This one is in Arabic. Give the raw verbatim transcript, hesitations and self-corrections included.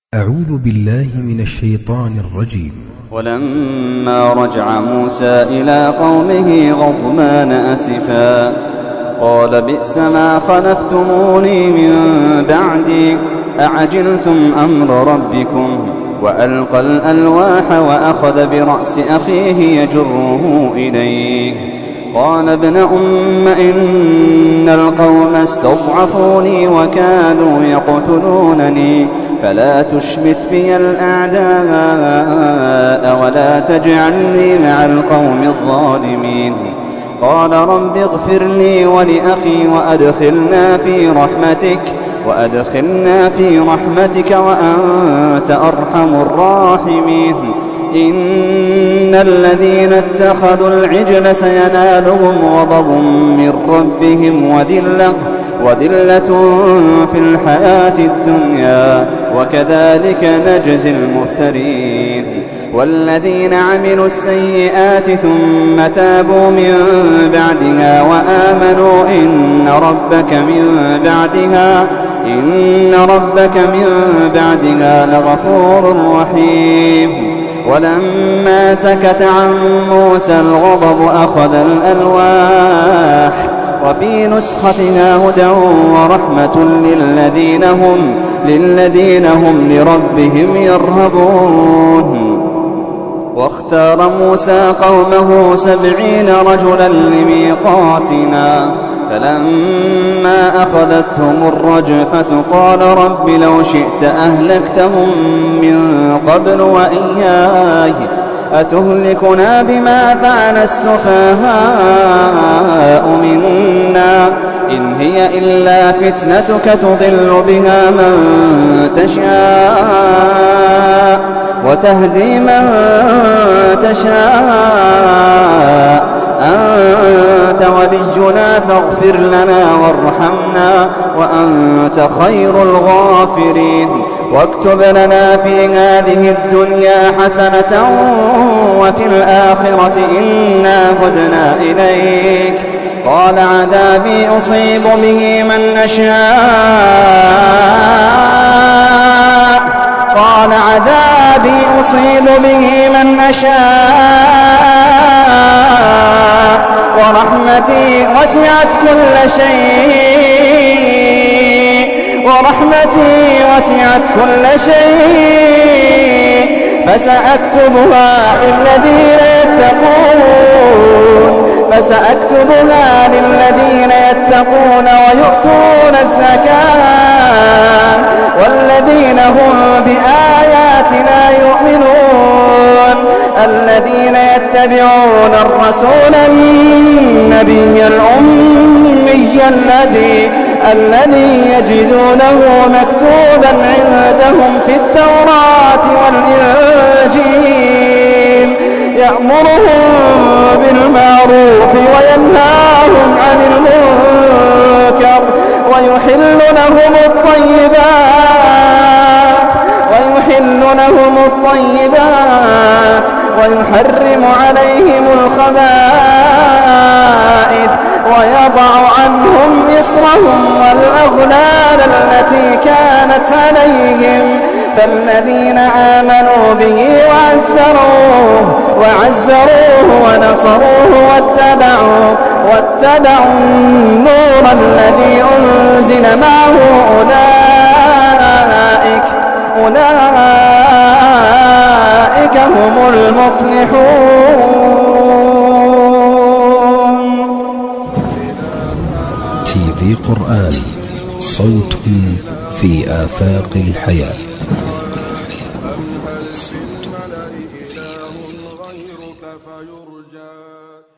أعوذ بالله من الشيطان الرجيم. ولما رجع موسى إلى قومه غضبان أسفا قال بئس ما خلفتموني من بعدي أعجلتم أمر ربكم وألقى الألواح وأخذ برأس أخيه يجره إليه قال ابن أم إن القوم استضعفوني وكانوا يقتلونني فلا تشمت بي الأعداء ولا تجعلني مع القوم الظالمين قال رب اغفر لي ولأخي وأدخلنا في رحمتك وأدخلنا في رحمتك وأنت أرحم الراحمين إن الذين اتخذوا العجل سينالهم غضب من ربهم وذلة وذلة في الحياة الدنيا وكذلك نجزي المفترين والذين عملوا السيئات ثم تابوا من بعدها وآمنوا إن ربك من بعدها إن ربك من بعدها لغفور رحيم ولما سكت عن موسى الغضب أخذ الألواح وفي نسختها هدى ورحمة للذين هم للذين هم لربهم يرهبون واختار موسى قومه سبعين رجلا لميقاتنا فلما أخذتهم الرجفة قال رب لو شئت أهلكتهم من قبل وإياي أتهلكنا بما فعل السفهاء منا إن هي إلا فتنتك تضل بها من تشاء وتهدي من تشاء أنت ولينا فاغفر لنا وارحمنا وأنت خير الغافرين واكتب لنا في هذه الدنيا حسنة وفي الآخرة إنا هدنا إليك قال عذابي أصيب به من أشاء قال عذابي أصيب به من أشاء ورحمتي وسعت كل شيء ورحمتي وسعت كل شيء فسأكتبها للذين يتقون فسأكتبها للذين يتقون ويؤتون الزكاة والذين هم بآياتنا يؤمنون الذين يتبعون الرسول النبي الأمي الذي الذي يجدونه مكتوبا عندهم في التوراة والإنجيل يأمرهم بالمعروف وينهاهم عن المنكر ويحل لهم الطيبات ويحل لهم الطيبات ويحرم عليهم الخبائث ويضع عنهم إصرهم والأغلال التي كانت عليهم فالذين آمنوا به وعزروه وعزروه ونصروه واتبعوا واتبعوا النور الذي أنزل معه أولئك أولئك هم المفلحون. تي في قرآن صوت في آفاق الحياة. غيرك فيرجى